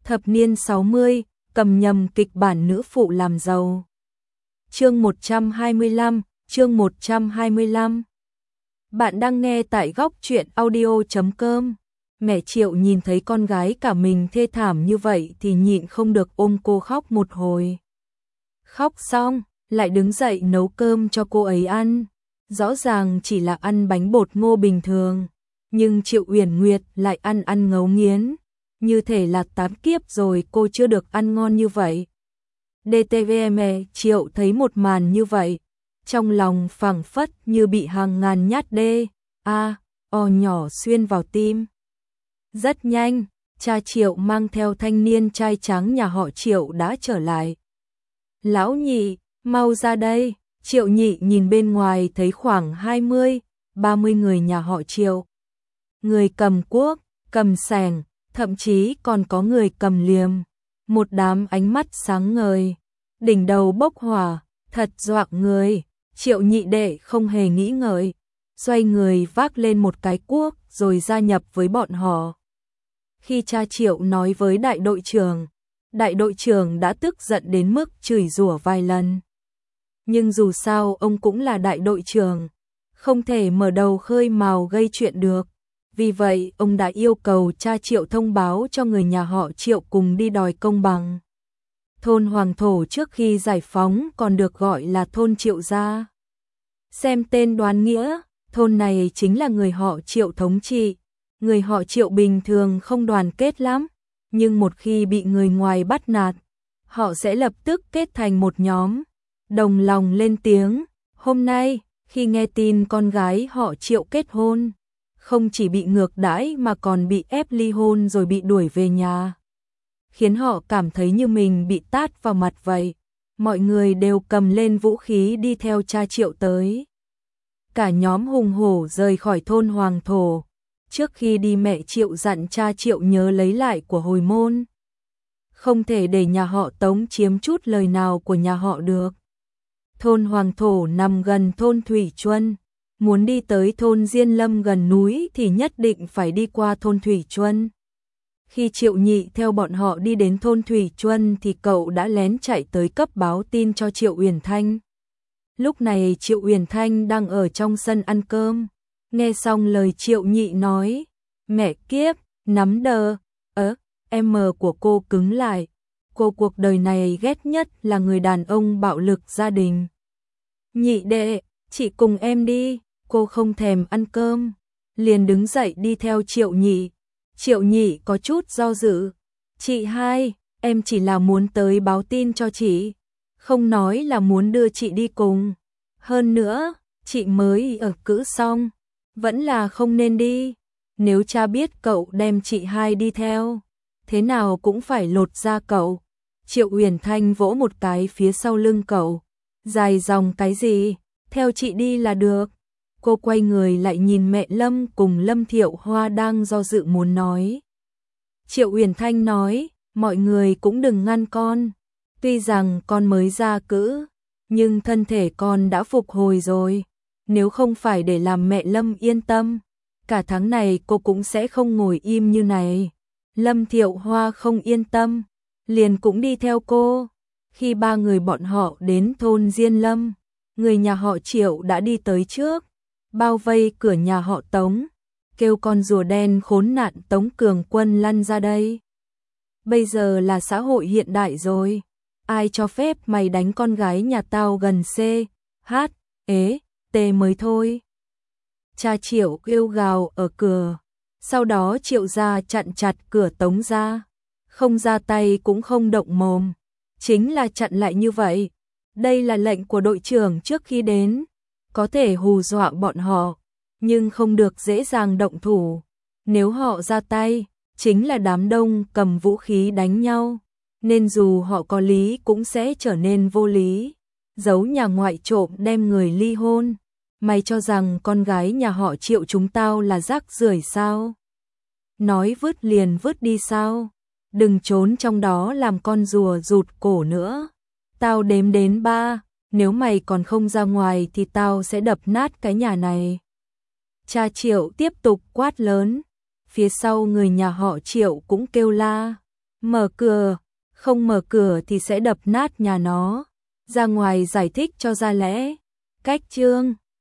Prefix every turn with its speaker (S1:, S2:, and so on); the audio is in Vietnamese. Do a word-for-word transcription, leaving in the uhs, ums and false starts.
S1: Thập niên sáu mươi, cầm nhầm kịch bản nữ phụ làm giàu. Chương một trăm hai mươi lăm, chương một trăm hai mươi lăm. Bạn đang nghe tại góc truyện audio chấm com. Mẹ Triệu nhìn thấy con gái cả mình thê thảm như vậy thì nhịn không được ôm cô khóc một hồi. Khóc xong, lại đứng dậy nấu cơm cho cô ấy ăn. Rõ ràng chỉ là ăn bánh bột ngô bình thường, nhưng Triệu Uyển Nguyệt lại ăn ăn ngấu nghiến. Như thể là tám kiếp rồi cô chưa được ăn ngon như vậy. đê tê vê em Triệu thấy một màn như vậy, trong lòng phảng phất như bị hàng ngàn nhát đê, a, o nhỏ xuyên vào tim. Rất nhanh, cha Triệu mang theo thanh niên trai tráng nhà họ Triệu đã trở lại. Lão nhị, mau ra đây. Triệu nhị nhìn bên ngoài thấy khoảng hai mươi, ba mươi người nhà họ Triệu. Người cầm cuốc, cầm xẻng, thậm chí còn có người cầm liềm. Một đám ánh mắt sáng ngời, đỉnh đầu bốc hỏa, thật dọa người. Triệu nhị đệ không hề nghĩ ngợi, xoay người vác lên một cái cuốc rồi gia nhập với bọn họ. Khi cha Triệu nói với đại đội trưởng, đại đội trưởng đã tức giận đến mức chửi rủa vài lần. Nhưng dù sao ông cũng là đại đội trưởng, không thể mở đầu khơi mào gây chuyện được. Vì vậy ông đã yêu cầu cha Triệu thông báo cho người nhà họ Triệu cùng đi đòi công bằng. Thôn Hoàng Thổ trước khi giải phóng còn được gọi là thôn Triệu Gia. Xem tên đoán nghĩa, thôn này chính là người họ Triệu thống trị. Người họ Triệu bình thường không đoàn kết lắm, nhưng một khi bị người ngoài bắt nạt, họ sẽ lập tức kết thành một nhóm, đồng lòng lên tiếng. Hôm nay, khi nghe tin con gái họ Triệu kết hôn, không chỉ bị ngược đãi mà còn bị ép ly hôn rồi bị đuổi về nhà, khiến họ cảm thấy như mình bị tát vào mặt vậy. Mọi người đều cầm lên vũ khí đi theo cha Triệu tới. Cả nhóm hùng hổ rời khỏi thôn Hoàng Thổ. Trước khi đi mẹ Triệu dặn cha Triệu nhớ lấy lại của hồi môn. Không thể để nhà họ Tống chiếm chút lời nào của nhà họ được. Thôn Hoàng Thổ nằm gần thôn Thủy Chuân. Muốn đi tới thôn Diên Lâm gần núi thì nhất định phải đi qua thôn Thủy Chuân. Khi Triệu nhị theo bọn họ đi đến thôn Thủy Chuân thì cậu đã lén chạy tới cấp báo tin cho Triệu Uyển Thanh. Lúc này Triệu Uyển Thanh đang ở trong sân ăn cơm. Nghe xong lời Triệu nhị nói, mẹ kiếp, nắm đờ, ớ, em của cô cứng lại. Cô cuộc đời này ghét nhất là người đàn ông bạo lực gia đình. Nhị đệ, chị cùng em đi. Cô không thèm ăn cơm, liền đứng dậy đi theo Triệu nhị. Triệu nhị có chút do dự. Chị hai, em chỉ là muốn tới báo tin cho chị, không nói là muốn đưa chị đi cùng. Hơn nữa, chị mới ở cữ xong, vẫn là không nên đi. Nếu cha biết cậu đem chị hai đi theo, thế nào cũng phải lột da cậu. Triệu Uyển Thanh vỗ một cái phía sau lưng cậu. Dài dòng cái gì, theo chị đi là được. Cô quay người lại nhìn mẹ Lâm cùng Lâm Thiệu Hoa đang do dự muốn nói. Triệu Uyển Thanh nói, mọi người cũng đừng ngăn con. Tuy rằng con mới ra cữ, nhưng thân thể con đã phục hồi rồi. Nếu không phải để làm mẹ Lâm yên tâm, cả tháng này cô cũng sẽ không ngồi im như này. Lâm Thiệu Hoa không yên tâm, liền cũng đi theo cô. Khi ba người bọn họ đến thôn Diên Lâm, người nhà họ Triệu đã đi tới trước, bao vây cửa nhà họ Tống, kêu con rùa đen khốn nạn Tống Cường Quân lăn ra đây. Bây giờ là xã hội hiện đại rồi, ai cho phép mày đánh con gái nhà tao gần C, H, ế, T mới thôi. Cha Triệu kêu gào ở cửa, sau đó Triệu gia chặn chặt cửa Tống gia, không ra tay cũng không động mồm, chính là chặn lại như vậy. Đây là lệnh của đội trưởng trước khi đến, có thể hù dọa bọn họ, nhưng không được dễ dàng động thủ. Nếu họ ra tay, chính là đám đông cầm vũ khí đánh nhau, nên dù họ có lý cũng sẽ trở nên vô lý. Giấu nhà ngoại trộm đem người ly hôn, mày cho rằng con gái nhà họ Triệu chúng tao là rác rưởi sao? Nói vứt liền vứt đi sao? Đừng trốn trong đó làm con rùa rụt cổ nữa. Tao đếm đến ba, nếu mày còn không ra ngoài thì tao sẽ đập nát cái nhà này. Cha Triệu tiếp tục quát lớn, phía sau người nhà họ Triệu cũng kêu la, Mở cửa, không mở cửa thì sẽ đập nát nhà nó. Ra ngoài giải thích cho ra lẽ. Cách chương